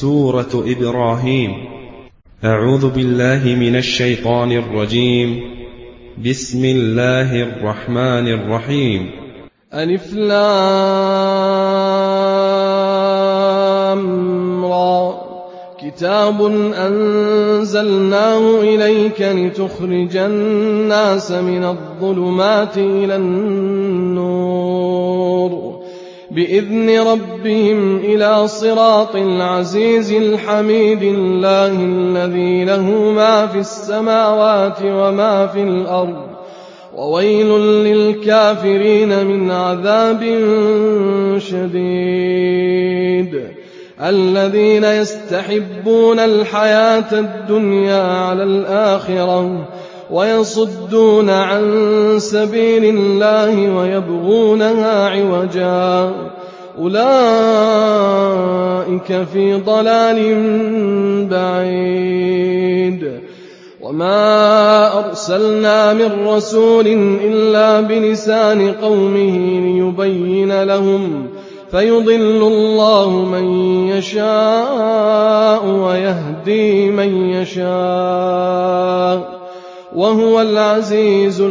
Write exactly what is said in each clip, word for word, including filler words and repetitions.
سورة إبراهيم. أعوذ بالله من الشيطان الرجيم. بسم الله الرحمن الرحيم. ألف لام را كتاب أنزلناه إليك لتخرج الناس من الظلمات إلى النور بإذن ربهم إلى صراط العزيز الحميد الله الذي له ما في السماوات وما في الأرض وويل للكافرين من عذاب شديد الذين يستحبون الحياة الدنيا على الآخرة ويصدون عن سبيل الله ويبغونها عوجا أولئك في ضلال بعيد. وما أرسلنا من رسول إلا بلسان قومه ليبين لهم فيضل الله من يشاء ويهدي من يشاء وهو العزيز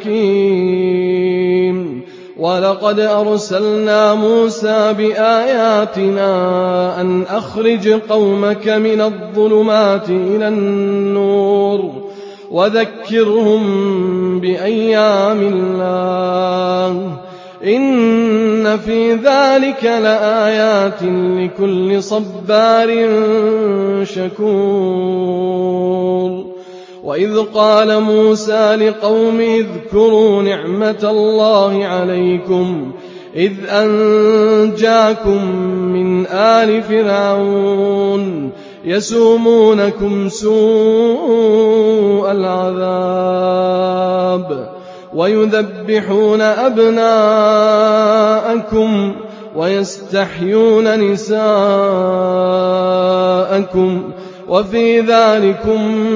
الحكيم. ولقد أرسلنا موسى بآياتنا أن أخرج قومك من الظلمات إلى النور وذكرهم بأيام الله إن في ذلك لآيات لكل صبار شكور. وإذ قال موسى لقومه اذكروا نعمة الله عليكم إذ أنجاكم من آل فرعون يسومونكم سوء العذاب ويذبحون أبناءكم ويستحيون نساءكم وفي ذلكم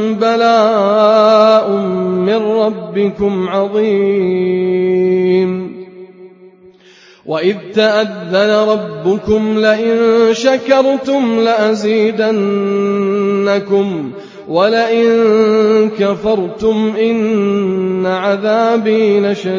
بلاء من ربكم عظيم. وإذ تأذن ربكم لئن شكرتم لأزيدنكم ولئن كفرتم إن عذابي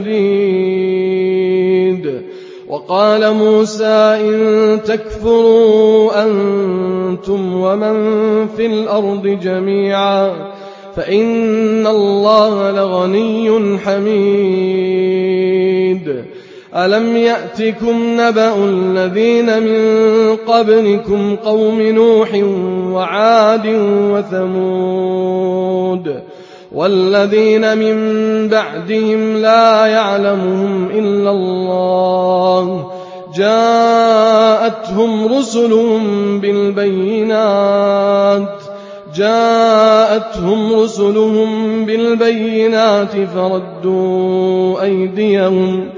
لشديد. وقال موسى إن تكفروا أنتم ومن في الأرض جميعا فإن الله لغني حميد. ألم يأتكم نبأ الذين من قبلكم قوم نوح وعاد وثمود والذين من بعدهم لا يعلمهم إلا الله جاءتهم رسلهم بالبينات جاءتهم رسلهم بالبينات فردوا أيديهم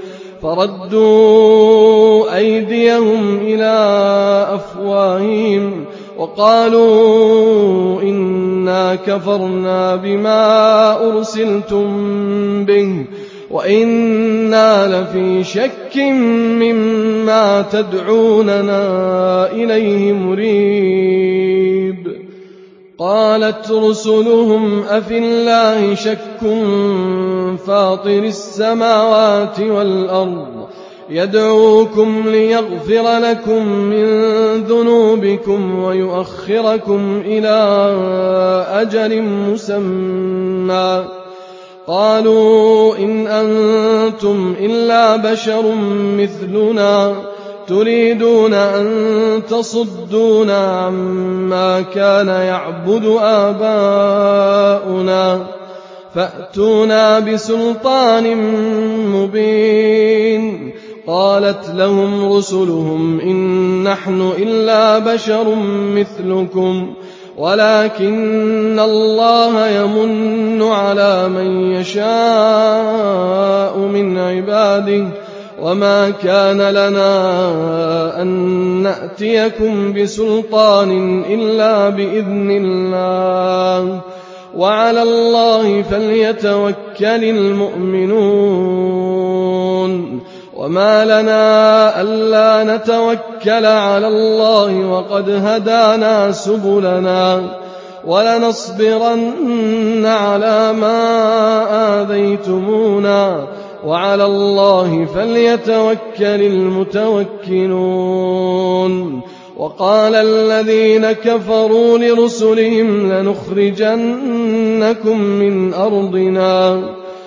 فردوا أيديهم إلى أفواههم وقالوا إنا كفرنا بما أرسلتم به وإنا لفي شك مما تدعوننا إليه مريب. قالت رسلهم أفي الله شك فاطر السماوات والأرض يدعوكم ليغفر لكم من ذنوبكم ويؤخركم إلى أجل مسمى قالوا إن أنتم إلا بشر مثلنا تريدون أن تصدونا عما كان يعبد آباؤنا فأتونا بسلطان مبين. قالت لهم رسلهم إن نحن إلا بشر مثلكم ولكن الله يمن على من يشاء من عباده وما كان لنا أن نأتيكم بسلطان إلا بإذن الله وعلى الله فليتوكل المؤمنون. وما لنا ألا نتوكل على الله وقد هدانا سبلنا ولنصبرن على ما آذيتمونا وعلى الله فليتوكل المتوكلون. وقال الذين كفروا لرسلهم لنخرجنكم من أرضنا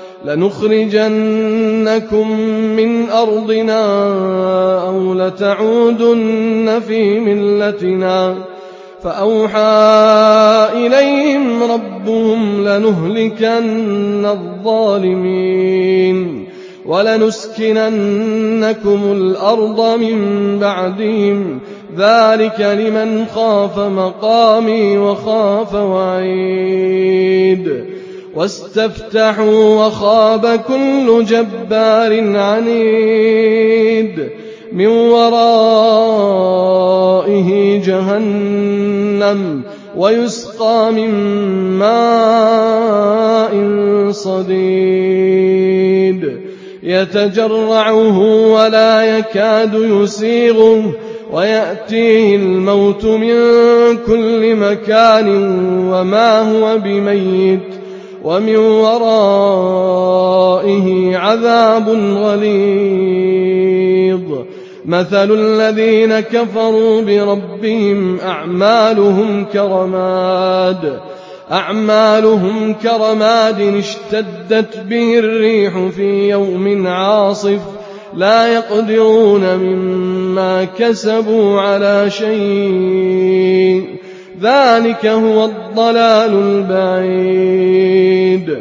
لنخرجنكم من أرضنا أو لتعودن في ملتنا فأوحى إليهم ربهم لنهلكن الظالمين ولنسكننكم الأرض من بعدهم ذلك لمن خاف مقامي وخاف وعيد. واستفتحوا وخاب كل جبار عنيد من ورائه جهنم ويسقى من ماء صديد يتجرعه ولا يكاد يسيغه ويأتيه الموت من كل مكان وما هو بميت ومن ورائه عذاب غليظ. مثل الذين كفروا بربهم أعمالهم كرماد أعمالهم كرماد اشتدت به الريح في يوم عاصف لا يقدرون مما كسبوا على شيء ذلك هو الضلال البعيد.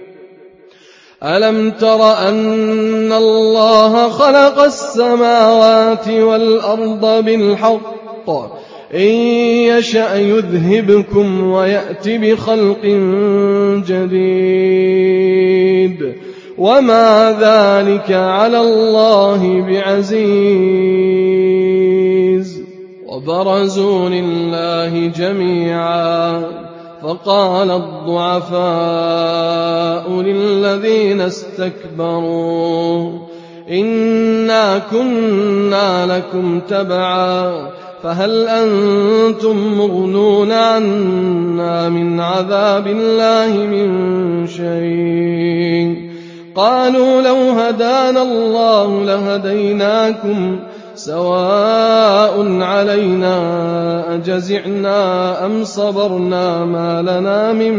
ألم تر أن الله خلق السماوات والأرض بالحق إن يشأ يذهبكم ويأت بخلق جديد وما ذلك على الله بعزيز. وبرزوا لله جميعا فقال الضعفاء للذين استكبروا إنا كنا لكم تبعا فهل أنتم مغنون عنا من عذاب الله من شيء قالوا لو هدانا الله لهديناكم سواء علينا أجزعنا أم صبرنا ما لنا من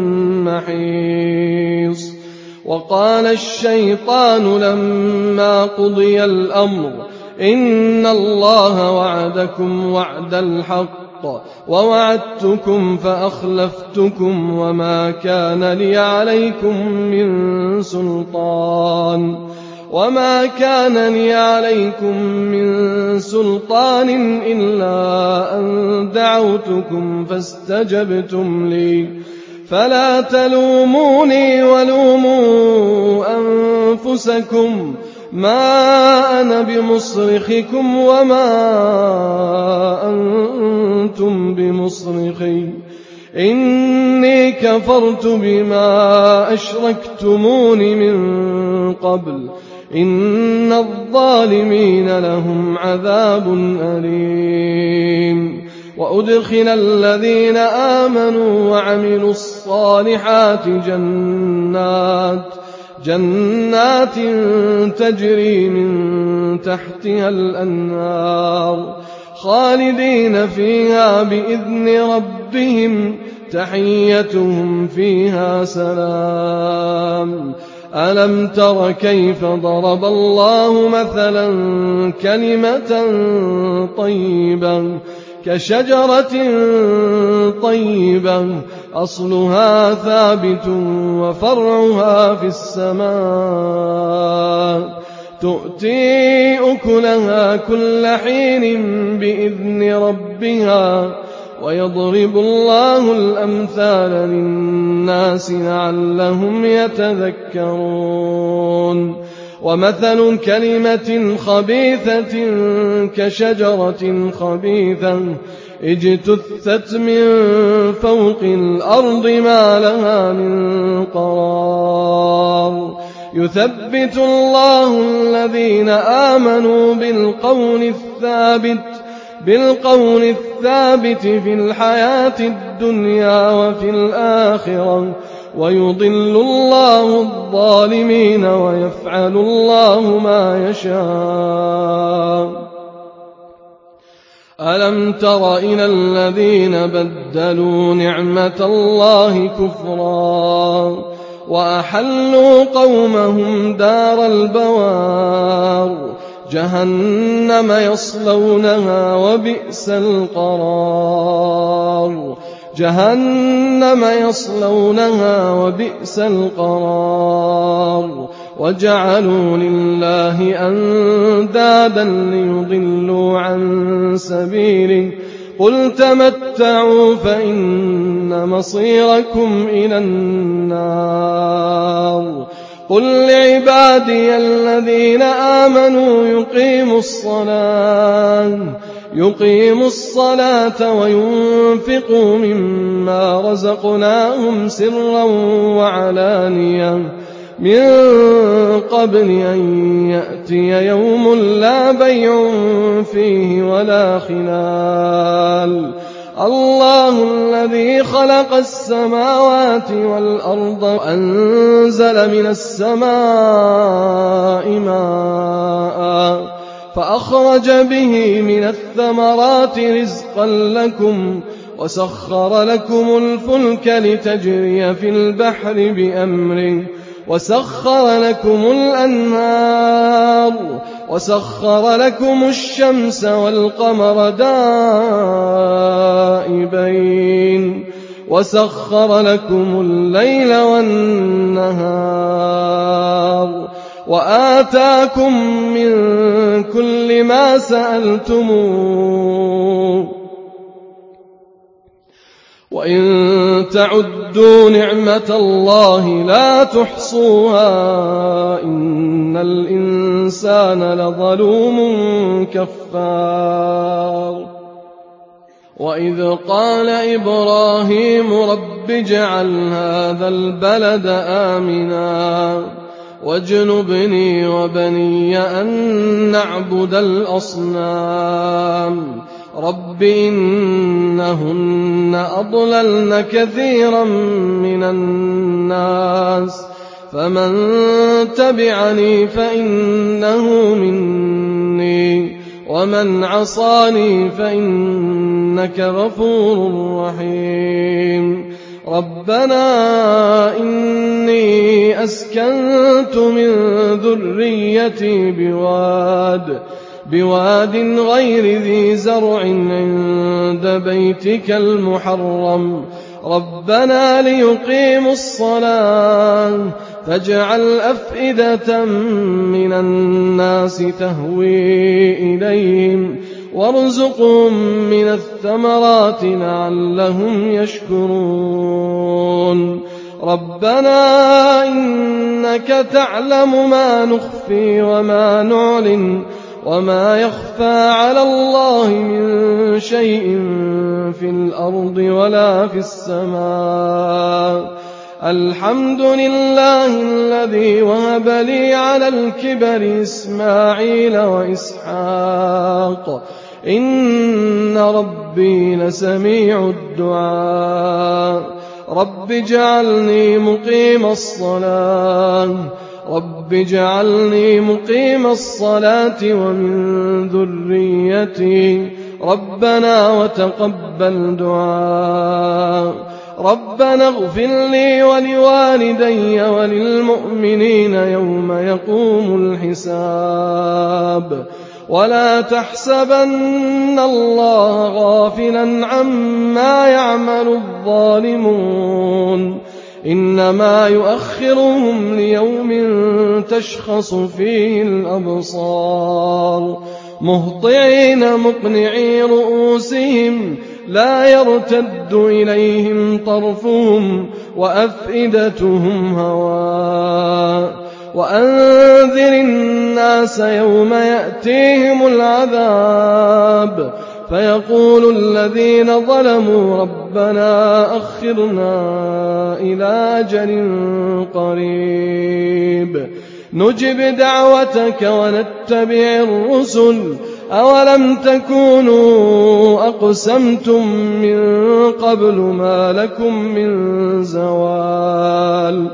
محيص. وقال الشيطان لما قضي الأمر إن الله وعدكم وعد الحق ووعدتكم فأخلفتكم وما كان لي عليكم من سلطان وما كان لي عليكم من سلطان إلا أن دعوتكم فاستجبتم لي فلا تلوموني ولوموا أنفسكم ما أنا بمصرخكم وما أنتم بمصرخي إني كفرت بما أشركتمون من قبل إن الظالمين لهم عذاب أليم. وأدخل الذين آمنوا وعملوا الصالحات جنات جنات تجري من تحتها الأنهار خالدين فيها بإذن ربهم تحيتهم فيها سلام. ألم تر كيف ضرب الله مثلا كلمة طيبة كشجرة طيبة أصلها ثابت وفرعها في السماء تؤتي أكلها كل حين بإذن ربها ويضرب الله الأمثال للناس لعلهم يتذكرون. ومثل كلمة خبيثة كشجرة خبيثة اجتثت من فوق الأرض ما لها من قرار يثبت الله الذين آمنوا بالقول الثابت بالقول الثابت في الحياة الدنيا وفي الآخرة ويضل الله الظالمين ويفعل الله ما يشاء. ألم تر إلى الذين بدلوا نعمة الله كفرا وأحلوا قومهم دار البوار جهنم يصلونها وبئس القرار جهنم يصلونها وبئس القرار وجعلوا لله أندادا ليضلوا عن سبيله قل تمتعوا فإن مصيركم إلى النار قل لعبادي الذين آمنوا يقيموا الصلاة يقيموا الصلاة وينفقوا مما رزقناهم سرا وعلانية من قبل أن يأتي يوم لا بيع فيه ولا خلال الله الذي خلق السماوات والأرض وأنزل من السماء ماء فأخرج به من الثمرات رزقا لكم وسخر لكم الفلك لتجري في البحر بأمره وسخر لكم الأنهار وسخر لكم الشمس والقمر دائبين وسخر لكم الليل والنهار وآتاكم من كل ما سألتموه وإن تعدوا نعمة الله لا تحصوها إن الإنسان لظلوم كفار وإذ قال إبراهيم رب اجعل هذا البلد آمنا واجنبني وبني أن نعبد الأصنام رب إنهن أضللن كثيرا من الناس فمن تبعني فإنه مني ومن عصاني فإنك غفور رحيم ربنا إني أسكنت من ذريتي بواد بواد غير ذي زرع عند بيتك المحرم ربنا ليقيموا الصلاة فاجعل أفئدة من الناس تهوي إليهم وارزقهم من الثمرات لعلهم يشكرون ربنا إنك تعلم ما نخفي وما نعلن وما يخفى على الله من شيء في الأرض ولا في السماء الحمد لله الذي وهب لي على الكبر إسماعيل وإسحاق إن ربي لسميع الدعاء رب اجعلني مقيم الصلاة رب اجعلني مقيم الصلاة ومن ذريتي ربنا وتقبل دعاء ربنا اغفر لي ولوالدي وللمؤمنين يوم يقوم الحساب ولا تحسبن الله غافلا عما يعمل الظالمون إنما يؤخرهم ليوم تشخص فيه الأبصار مهطعين مقنعي رؤوسهم لا يرتد إليهم طرفهم وأفئدتهم هواء وأنذر الناس يوم يأتيهم العذاب فيقول الذين ظلموا ربنا أخرنا إلى أجل قريب نجب دعوتك ونتبع الرسل أولم تكونوا أقسمتم من قبل ما لكم من زوال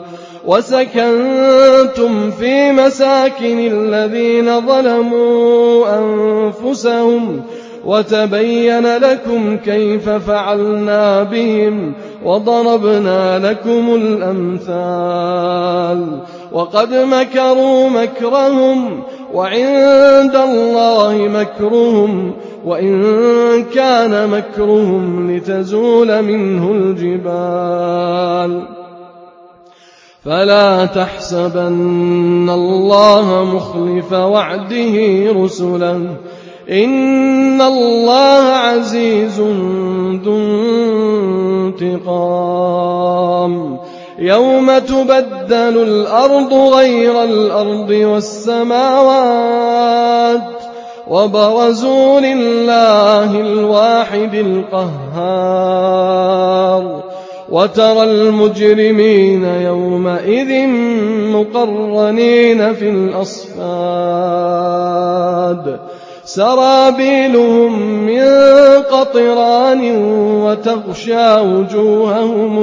وسكنتم في مساكن الذين ظلموا أنفسهم وتبين لكم كيف فعلنا بهم وضربنا لكم الأمثال وقد مكروا مكرهم وعند الله مكرهم وإن كان مكرهم لتزول منه الجبال فلا تحسبن الله مخلف وعده رسله إن الله عزيز ذو انتقام يوم تبدل الأرض غير الأرض والسماوات وبرزوا لله الواحد القهار وترى المجرمين يومئذ مقرنين في الأصفاد سرابيلهم من قطران وتغشى وجوههم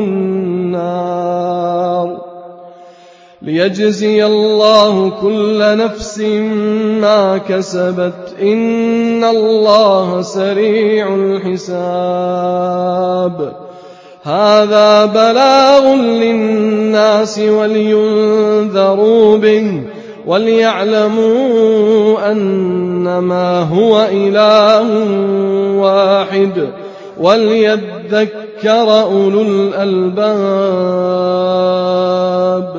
النار ليجزي الله كل نفس ما كسبت إن الله سريع الحساب هذا بلاغ للناس ولينذروا به وليعلموا أنما هو إله واحد وليذكر أولو الألباب